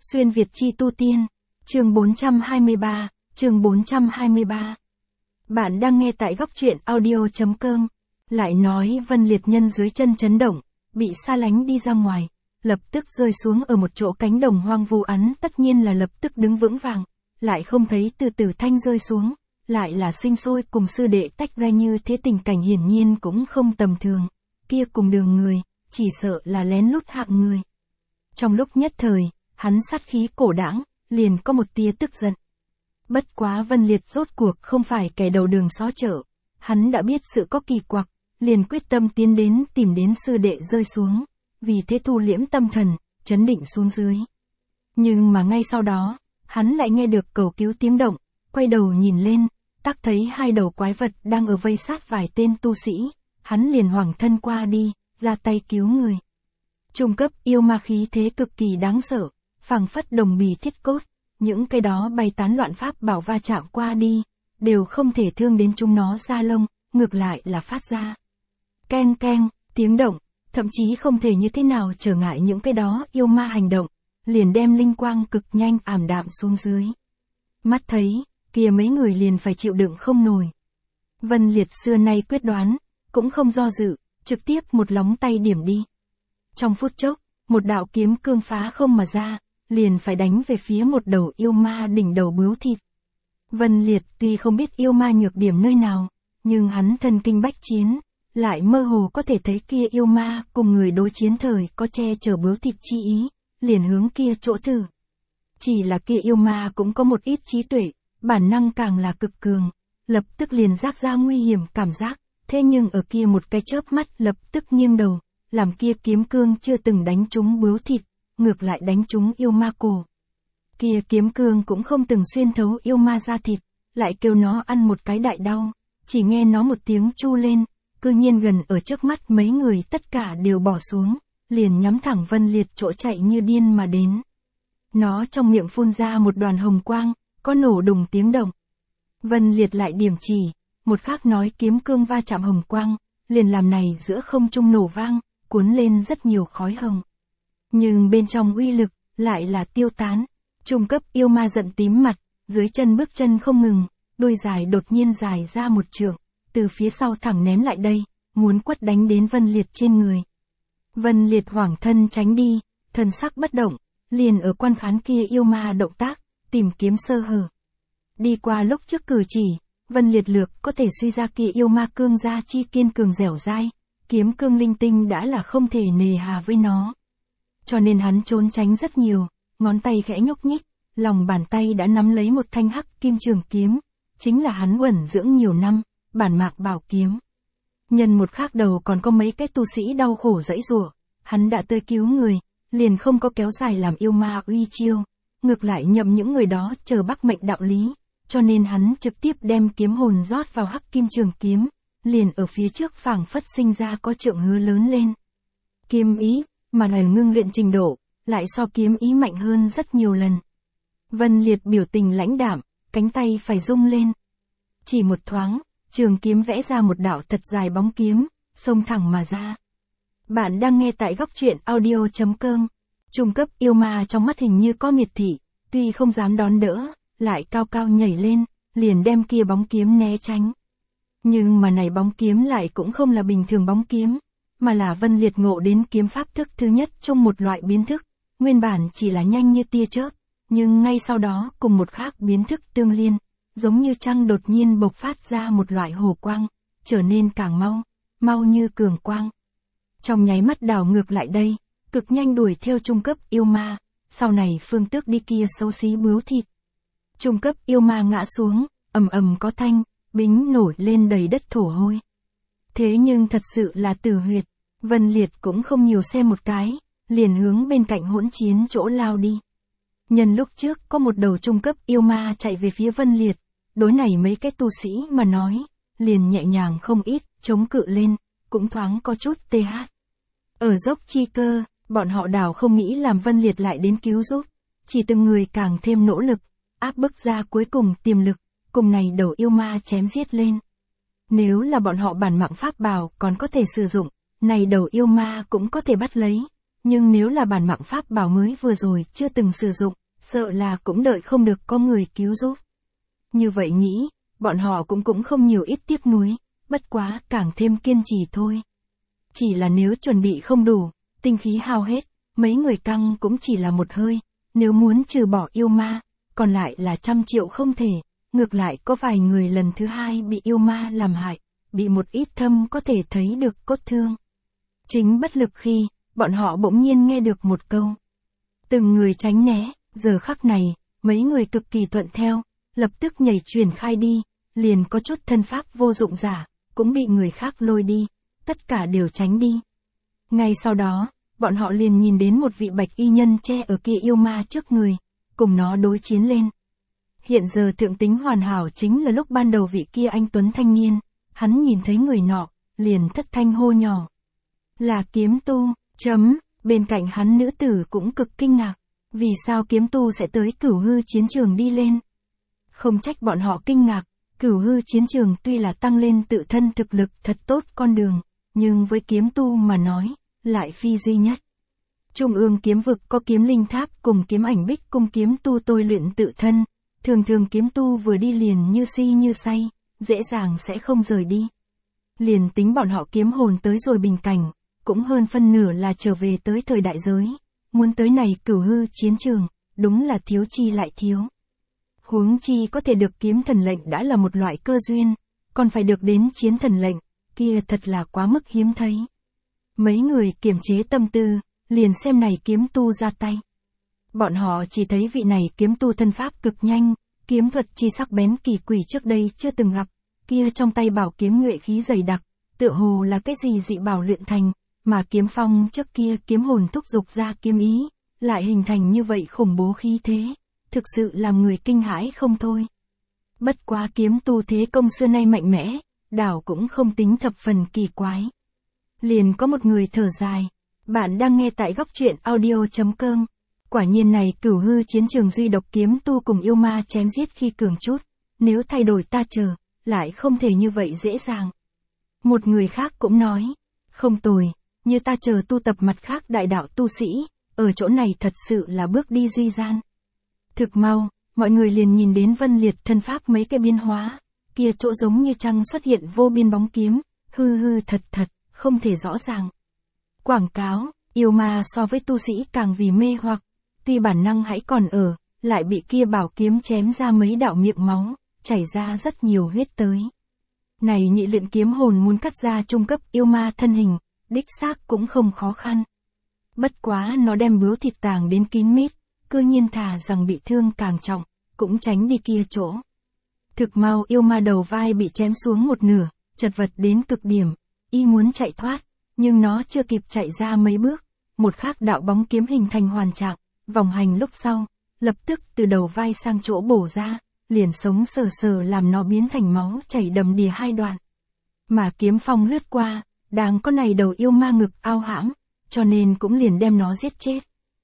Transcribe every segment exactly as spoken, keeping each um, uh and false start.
Xuyên Việt chi tu tiên, chương bốn trăm hai mươi ba, chương bốn trăm hai mươi ba. Bạn đang nghe tại góc truyện audio.com. Lại nói Vân Liệt nhân dưới chân chấn động, bị xa lánh đi ra ngoài, lập tức rơi xuống ở một chỗ cánh đồng hoang vu ắn, tất nhiên là lập tức đứng vững vàng, lại không thấy từ từ thanh rơi xuống, lại là sinh sôi cùng sư đệ tách ra như thế, tình cảnh hiển nhiên cũng không tầm thường, kia cùng đường người, chỉ sợ là lén lút hạng người. Trong lúc nhất thời, hắn sát khí cổ đãng, liền có một tia tức giận. Bất quá Vân Liệt rốt cuộc không phải kẻ đầu đường xó chợ, hắn đã biết sự có kỳ quặc, liền quyết tâm tiến đến tìm đến sư đệ rơi xuống, vì thế thu liễm tâm thần, trấn định xuống dưới. Nhưng mà ngay sau đó, hắn lại nghe được cầu cứu tiếng động, quay đầu nhìn lên, tắc thấy hai đầu quái vật đang ở vây sát vài tên tu sĩ, hắn liền hoảng thân qua đi, ra tay cứu người. Trung cấp yêu ma khí thế cực kỳ đáng sợ, phảng phất đồng bì thiết cốt, những cái đó bay tán loạn pháp bảo va chạm qua đi, đều không thể thương đến chúng nó da lông, ngược lại là phát ra keng keng, tiếng động, thậm chí không thể như thế nào trở ngại những cái đó yêu ma hành động, liền đem linh quang cực nhanh ảm đạm xuống dưới. Mắt thấy, kia mấy người liền phải chịu đựng không nổi. Vân Liệt xưa nay quyết đoán, cũng không do dự, trực tiếp một lóng tay điểm đi. Trong phút chốc, một đạo kiếm cương phá không mà ra, liền phải đánh về phía một đầu yêu ma đỉnh đầu bướu thịt. Vân Liệt tuy không biết yêu ma nhược điểm nơi nào, nhưng hắn thân kinh bách chiến, lại mơ hồ có thể thấy kia yêu ma cùng người đối chiến thời có che chở bướu thịt chi ý, liền hướng kia chỗ thử. Chỉ là kia yêu ma cũng có một ít trí tuệ, bản năng càng là cực cường, lập tức liền giác ra nguy hiểm cảm giác, thế nhưng ở kia một cái chớp mắt lập tức nghiêng đầu, làm kia kiếm cương chưa từng đánh trúng bướu thịt, ngược lại đánh trúng yêu ma cổ. Kia kiếm cương cũng không từng xuyên thấu yêu ma da thịt, lại kêu nó ăn một cái đại đau, chỉ nghe nó một tiếng chu lên, cư nhiên gần ở trước mắt mấy người tất cả đều bỏ xuống, liền nhắm thẳng Vân Liệt chỗ chạy như điên mà đến. Nó trong miệng phun ra một đoàn hồng quang, có nổ đùng tiếng động. Vân Liệt lại điểm chỉ, một khác nói kiếm cương va chạm hồng quang, liền làm này giữa không trung nổ vang, cuốn lên rất nhiều khói hồng. Nhưng bên trong uy lực, lại là tiêu tán. Trung cấp yêu ma giận tím mặt, dưới chân bước chân không ngừng, đôi dài đột nhiên dài ra một trượng, từ phía sau thẳng ném lại đây, muốn quất đánh đến Vân Liệt trên người. Vân Liệt hoảng thân tránh đi, thân sắc bất động, liền ở quan khán kia yêu ma động tác, tìm kiếm sơ hở. Đi qua lúc trước cử chỉ, Vân Liệt lược có thể suy ra kia yêu ma cương gia chi kiên cường dẻo dai, kiếm cương linh tinh đã là không thể nề hà với nó. Cho nên hắn trốn tránh rất nhiều, ngón tay khẽ nhúc nhích, lòng bàn tay đã nắm lấy một thanh hắc kim trường kiếm, chính là hắn uẩn dưỡng nhiều năm, bản mạc bảo kiếm. Nhân một khác đầu còn có mấy cái tu sĩ đau khổ dãy rủa, hắn đã tới cứu người, liền không có kéo dài làm yêu ma uy chiêu, ngược lại nhậm những người đó chờ bắc mệnh đạo lý, cho nên hắn trực tiếp đem kiếm hồn rót vào hắc kim trường kiếm, liền ở phía trước phảng phất sinh ra có trượng hứa lớn lên. Kiếm ý, mà là ngưng luyện trình độ, lại so kiếm ý mạnh hơn rất nhiều lần. Vân Liệt biểu tình lãnh đạm, cánh tay phải rung lên. Chỉ một thoáng, trường kiếm vẽ ra một đạo thật dài bóng kiếm, xông thẳng mà ra. Bạn đang nghe tại góc truyện audio.com. Trung cấp yêu ma trong mắt hình như có miệt thị, tuy không dám đón đỡ, lại cao cao nhảy lên, liền đem kia bóng kiếm né tránh. Nhưng mà này bóng kiếm lại cũng không là bình thường bóng kiếm, mà là Vân Liệt ngộ đến kiếm pháp thức thứ nhất trong một loại biến thức, nguyên bản chỉ là nhanh như tia chớp, nhưng ngay sau đó cùng một khác biến thức tương liên, giống như trăng đột nhiên bộc phát ra một loại hồ quang, trở nên càng mau, mau như cường quang. Trong nháy mắt đảo ngược lại đây, cực nhanh đuổi theo trung cấp yêu ma, sau này phương tước đi kia xấu xí bướu thịt. Trung cấp yêu ma ngã xuống, ầm ầm có thanh, bính nổi lên đầy đất thổ hôi. Thế nhưng thật sự là tử huyệt, Vân Liệt cũng không nhiều xem một cái, liền hướng bên cạnh hỗn chiến chỗ lao đi. Nhân lúc trước có một đầu trung cấp yêu ma chạy về phía Vân Liệt, đối này mấy cái tu sĩ mà nói, liền nhẹ nhàng không ít, chống cự lên, cũng thoáng có chút tê hát. Ở dốc chi cơ, bọn họ đảo không nghĩ làm Vân Liệt lại đến cứu giúp, chỉ từng người càng thêm nỗ lực, áp bức ra cuối cùng tiềm lực, cùng này đầu yêu ma chém giết lên. Nếu là bọn họ bản mạng pháp bảo còn có thể sử dụng, này đầu yêu ma cũng có thể bắt lấy, Nhưng nếu là bản mạng pháp bảo mới vừa rồi chưa từng sử dụng, sợ là cũng đợi không được có người cứu giúp. Như vậy nghĩ, bọn họ cũng cũng không nhiều ít tiếc nuối, bất quá càng thêm kiên trì thôi. Chỉ là nếu chuẩn bị không đủ, tinh khí hao hết, mấy người căng cũng chỉ là một hơi, nếu muốn trừ bỏ yêu ma, còn lại là trăm triệu không thể, ngược lại có vài người lần thứ hai bị yêu ma làm hại, bị một ít thâm có thể thấy được cốt thương. Chính bất lực khi, bọn họ bỗng nhiên nghe được một câu. Từng người tránh né, giờ khắc này, mấy người cực kỳ thuận theo, lập tức nhảy chuyển khai đi, liền có chút thân pháp vô dụng giả, cũng bị người khác lôi đi, tất cả đều tránh đi. Ngay sau đó, bọn họ liền nhìn đến một vị bạch y nhân che ở kia yêu ma trước người, cùng nó đối chiến lên. Hiện giờ thượng tính hoàn hảo chính là lúc ban đầu vị kia anh tuấn thanh niên, hắn nhìn thấy người nọ, liền thất thanh hô nhỏ. Là kiếm tu, chấm, bên cạnh hắn nữ tử cũng cực kinh ngạc, vì sao kiếm tu sẽ tới cửu hư chiến trường đi lên. Không trách bọn họ kinh ngạc, cửu hư chiến trường tuy là tăng lên tự thân thực lực thật tốt con đường, nhưng với kiếm tu mà nói, lại phi duy nhất. Trung ương kiếm vực có kiếm linh tháp cùng kiếm ảnh bích cung kiếm tu tôi luyện tự thân, thường thường kiếm tu vừa đi liền như si như say, dễ dàng sẽ không rời đi. Liền tính bọn họ kiếm hồn tới rồi bình cảnh, cũng hơn phân nửa là trở về tới thời đại giới, muốn tới này cửu hư chiến trường, đúng là thiếu chi lại thiếu. Huống chi có thể được kiếm thần lệnh đã là một loại cơ duyên, còn phải được đến chiến thần lệnh, kia thật là quá mức hiếm thấy. Mấy người kiềm chế tâm tư, liền xem này kiếm tu ra tay. Bọn họ chỉ thấy vị này kiếm tu thân pháp cực nhanh, kiếm thuật chi sắc bén kỳ quỷ trước đây chưa từng gặp, kia trong tay bảo kiếm nhuệ khí dày đặc, tựa hồ là cái gì dị bảo luyện thành, mà kiếm phong trước kia kiếm hồn thúc dục ra kiếm ý, lại hình thành như vậy khủng bố khí thế, thực sự làm người kinh hãi không thôi. Bất quá kiếm tu thế công xưa nay mạnh mẽ, đảo cũng không tính thập phần kỳ quái. Liền có một người thở dài, bạn đang nghe tại góc truyện audio chấm com. Quả nhiên này cửu hư chiến trường duy độc kiếm tu cùng yêu ma chém giết khi cường chút, nếu thay đổi ta chờ, lại không thể như vậy dễ dàng. Một người khác cũng nói, không tồi, như ta chờ tu tập mặt khác đại đạo tu sĩ, ở chỗ này thật sự là bước đi duy gian. Thực mau, mọi người liền nhìn đến Vân Liệt thân pháp mấy cái biến hóa, kia chỗ giống như trăng xuất hiện vô biên bóng kiếm, hư hư thật thật, không thể rõ ràng. Quảng cáo, yêu ma so với tu sĩ càng vì mê hoặc, tuy bản năng hãy còn ở, lại bị kia bảo kiếm chém ra mấy đạo miệng máu, chảy ra rất nhiều huyết tới. Này nhị luyện kiếm hồn muốn cắt ra trung cấp yêu ma thân hình, đích xác cũng không khó khăn. Bất quá nó đem bướu thịt tàng đến kín mít, cư nhiên thà rằng bị thương càng trọng, cũng tránh đi kia chỗ. Thực mau yêu ma đầu vai bị chém xuống một nửa, chật vật đến cực điểm, y muốn chạy thoát, nhưng nó chưa kịp chạy ra mấy bước, một khác đạo bóng kiếm hình thành hoàn trạng, vòng hành lúc sau, lập tức từ đầu vai sang chỗ bổ ra, liền sống sờ sờ làm nó biến thành máu chảy đầm đìa hai đoạn. Mà kiếm phong lướt qua, đang có này đầu yêu ma ngực ao hãm, cho nên cũng liền đem nó giết chết.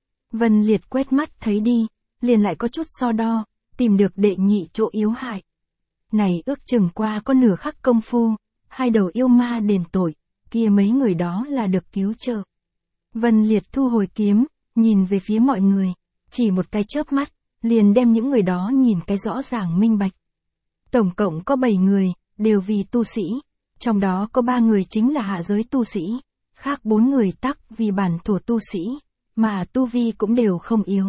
Vân Liệt quét mắt thấy đi, liền lại có chút so đo, tìm được đệ nhị chỗ yếu hại. Này ước chừng qua có nửa khắc công phu, hai đầu yêu ma đền tội, kia mấy người đó là được cứu trợ. Vân Liệt thu hồi kiếm, nhìn về phía mọi người, chỉ một cái chớp mắt, liền đem những người đó nhìn cái rõ ràng minh bạch. Tổng cộng có bảy người, đều vì tu sĩ, trong đó có ba người chính là hạ giới tu sĩ, khác bốn người tắc vì bản thổ tu sĩ, mà tu vi cũng đều không yếu.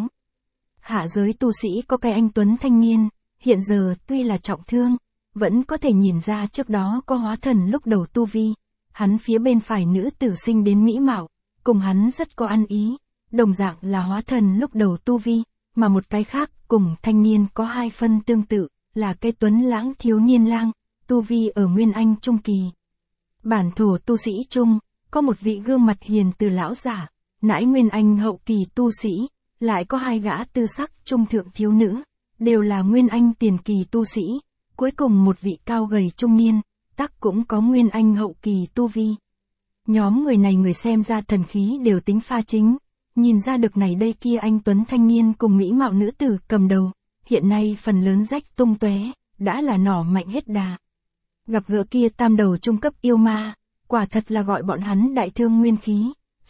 Hạ giới tu sĩ có cái anh tuấn thanh niên, hiện giờ tuy là trọng thương, vẫn có thể nhìn ra trước đó có hóa thần lúc đầu tu vi, hắn phía bên phải nữ tử sinh đến mỹ mạo, cùng hắn rất có ăn ý, đồng dạng là hóa thần lúc đầu tu vi, mà một cái khác cùng thanh niên có hai phân tương tự, là cái tuấn lãng thiếu niên lang, tu vi ở Nguyên Anh trung kỳ. Bản thổ tu sĩ trung, có một vị gương mặt hiền từ lão giả, nãi Nguyên Anh hậu kỳ tu sĩ, lại có hai gã tư sắc trung thượng thiếu nữ, đều là Nguyên Anh tiền kỳ tu sĩ, cuối cùng một vị cao gầy trung niên, tắc cũng có Nguyên Anh hậu kỳ tu vi. Nhóm người này người xem ra thần khí đều tính pha chính, nhìn ra được này đây kia anh tuấn thanh niên cùng mỹ mạo nữ tử cầm đầu, hiện nay phần lớn rách tung tóe, đã là nỏ mạnh hết đà. Gặp gỡ kia tam đầu trung cấp yêu ma, quả thật là gọi bọn hắn đại thương nguyên khí,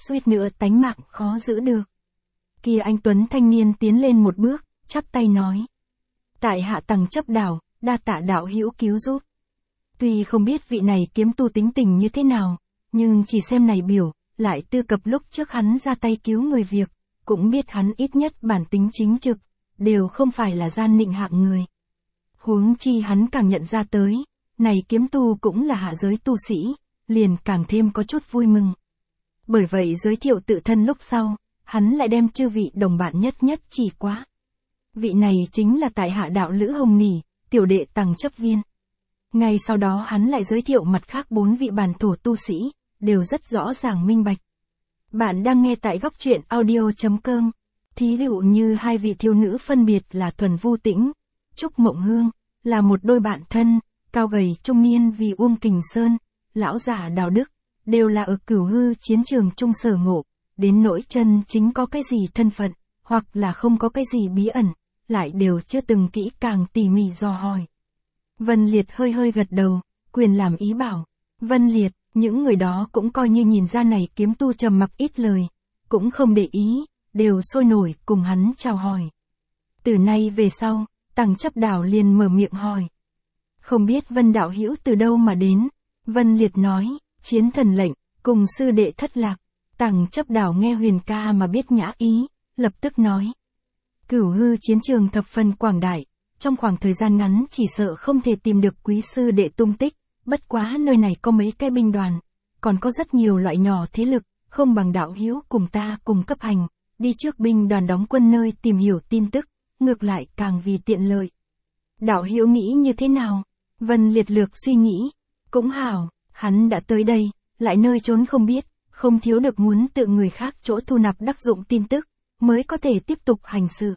suýt nữa tánh mạng khó giữ được. Kia anh tuấn thanh niên tiến lên một bước, chắp tay nói. Tại hạ Tằng Chấp Đảo, đa tạ đạo hữu cứu giúp. Tuy không biết vị này kiếm tu tính tình như thế nào, nhưng chỉ xem này biểu, lại tư cập lúc trước hắn ra tay cứu người việc, cũng biết hắn ít nhất bản tính chính trực, đều không phải là gian nịnh hạng người. Huống chi hắn càng nhận ra tới, này kiếm tu cũng là hạ giới tu sĩ, liền càng thêm có chút vui mừng. Bởi vậy giới thiệu tự thân lúc sau, hắn lại đem chư vị đồng bạn nhất nhất chỉ quá. Vị này chính là tại hạ đạo Lữ Hồng Nỉ, tiểu đệ Tằng Chấp Viên. Ngay sau đó hắn lại giới thiệu mặt khác bốn vị bản thổ tu sĩ, đều rất rõ ràng minh bạch. Bạn đang nghe tại góc truyện audio chấm com. Thí dụ như hai vị thiếu nữ phân biệt là Thuần Vu Tĩnh, Trúc Mộng Hương, là một đôi bạn thân, cao gầy trung niên vì Uông Kình Sơn, lão giả Đào Đức, đều là ở Cửu Hư chiến trường chung sở ngộ, đến nỗi chân chính có cái gì thân phận, hoặc là không có cái gì bí ẩn, lại đều chưa từng kỹ càng tỉ mỉ dò hỏi. Vân Liệt hơi hơi gật đầu, quyền làm ý bảo. Vân Liệt, những người đó cũng coi như nhìn ra này kiếm tu trầm mặc ít lời, cũng không để ý, đều sôi nổi cùng hắn chào hỏi. Từ nay về sau, Tằng Chấp Đảo liền mở miệng hỏi. Không biết Vân đạo hữu từ đâu mà đến? Vân Liệt nói, chiến thần lệnh, cùng sư đệ thất lạc. Tằng Chấp Đảo nghe Huyền ca mà biết nhã ý, lập tức nói. Cửu Hư chiến trường thập phần quảng đại, trong khoảng thời gian ngắn chỉ sợ không thể tìm được quý sư đệ tung tích, bất quá nơi này có mấy cái binh đoàn, còn có rất nhiều loại nhỏ thế lực, không bằng đạo hữu cùng ta cùng cấp hành, đi trước binh đoàn đóng quân nơi tìm hiểu tin tức, ngược lại càng vì tiện lợi. Đạo hữu nghĩ như thế nào? Vân Liệt lược suy nghĩ, cũng hảo, hắn đã tới đây, lại nơi trốn không biết, không thiếu được muốn tự người khác chỗ thu nạp đắc dụng tin tức, mới có thể tiếp tục hành sự.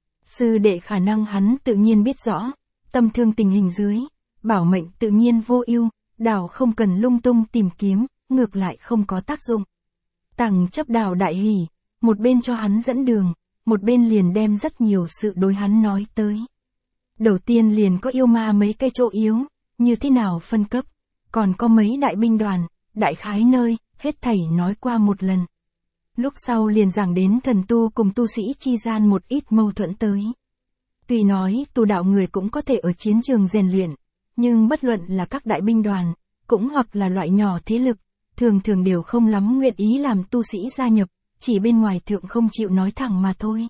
Sư đệ khả năng hắn tự nhiên biết rõ, tâm thương tình hình dưới, bảo mệnh tự nhiên vô ưu, đảo không cần lung tung tìm kiếm, ngược lại không có tác dụng. Tằng Chấp Đảo đại hỉ, một bên cho hắn dẫn đường, một bên liền đem rất nhiều sự đối hắn nói tới. Đầu tiên liền có yêu ma mấy cây chỗ yếu, như thế nào phân cấp, còn có mấy đại binh đoàn, đại khái nơi, hết thảy nói qua một lần. Lúc sau liền giảng đến thần tu cùng tu sĩ chi gian một ít mâu thuẫn tới. Tuy nói tu đạo người cũng có thể ở chiến trường rèn luyện, nhưng bất luận là các đại binh đoàn, cũng hoặc là loại nhỏ thế lực, thường thường đều không lắm nguyện ý làm tu sĩ gia nhập, chỉ bên ngoài thượng không chịu nói thẳng mà thôi.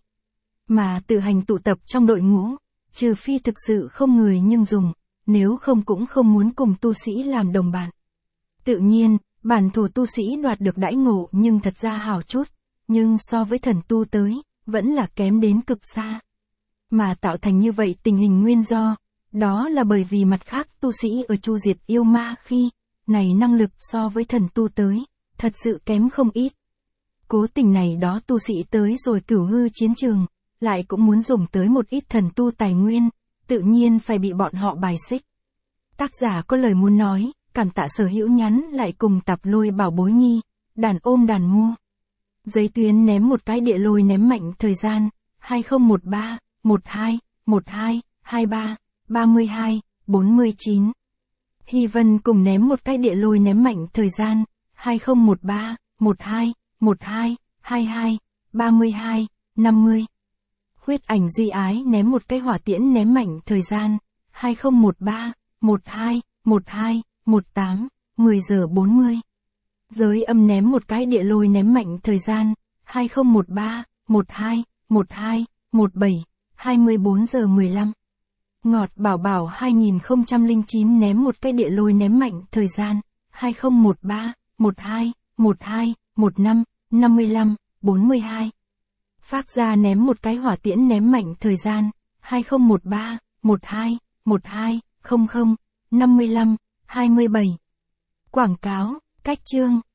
Mà tự hành tụ tập trong đội ngũ, trừ phi thực sự không người nhưng dùng, nếu không cũng không muốn cùng tu sĩ làm đồng bạn. Tự nhiên, bản thổ tu sĩ đoạt được đãi ngộ nhưng thật ra hảo chút, nhưng so với thần tu tới, vẫn là kém đến cực xa. Mà tạo thành như vậy tình hình nguyên do, đó là bởi vì mặt khác tu sĩ ở chu diệt yêu ma khi, này năng lực so với thần tu tới, thật sự kém không ít. Cố tình này đó tu sĩ tới rồi Cửu Hư chiến trường, lại cũng muốn dùng tới một ít thần tu tài nguyên, tự nhiên phải bị bọn họ bài xích. Tác giả có lời muốn nói, cảm tạ sở hữu nhắn lại cùng Tạp Lôi bảo bối nhi, đàn ôm đàn mua. Giấy tuyến ném một cái địa lôi ném mạnh thời gian, hai không một ba, một hai, một hai, hai ba, ba mươi hai, bốn mươi chín. Hy Vân cùng ném một cái địa lôi ném mạnh thời gian, hai không một ba, một hai, một hai, hai hai, ba mươi hai, năm mươi. Khuyết Ảnh Duy Ái ném một cái hỏa tiễn ném mạnh thời gian, hai không một ba, một hai, một hai, một tám, mười giờ bốn mươi. Giới Âm ném một cái địa lôi ném mạnh thời gian, hai không một ba, một hai, một hai, một bảy, hai mươi bốn giờ mười lăm. Ngọt Bảo Bảo hai không không chín ném một cái địa lôi ném mạnh thời gian, hai không một ba, một hai, một hai, một năm, năm mươi lăm, bốn mươi hai. Phác Gia ném một cái hỏa tiễn ném mạnh thời gian, hai không một ba, một hai, một hai, không không, năm mươi lăm, hai mươi bảy. Quảng cáo, cách chương.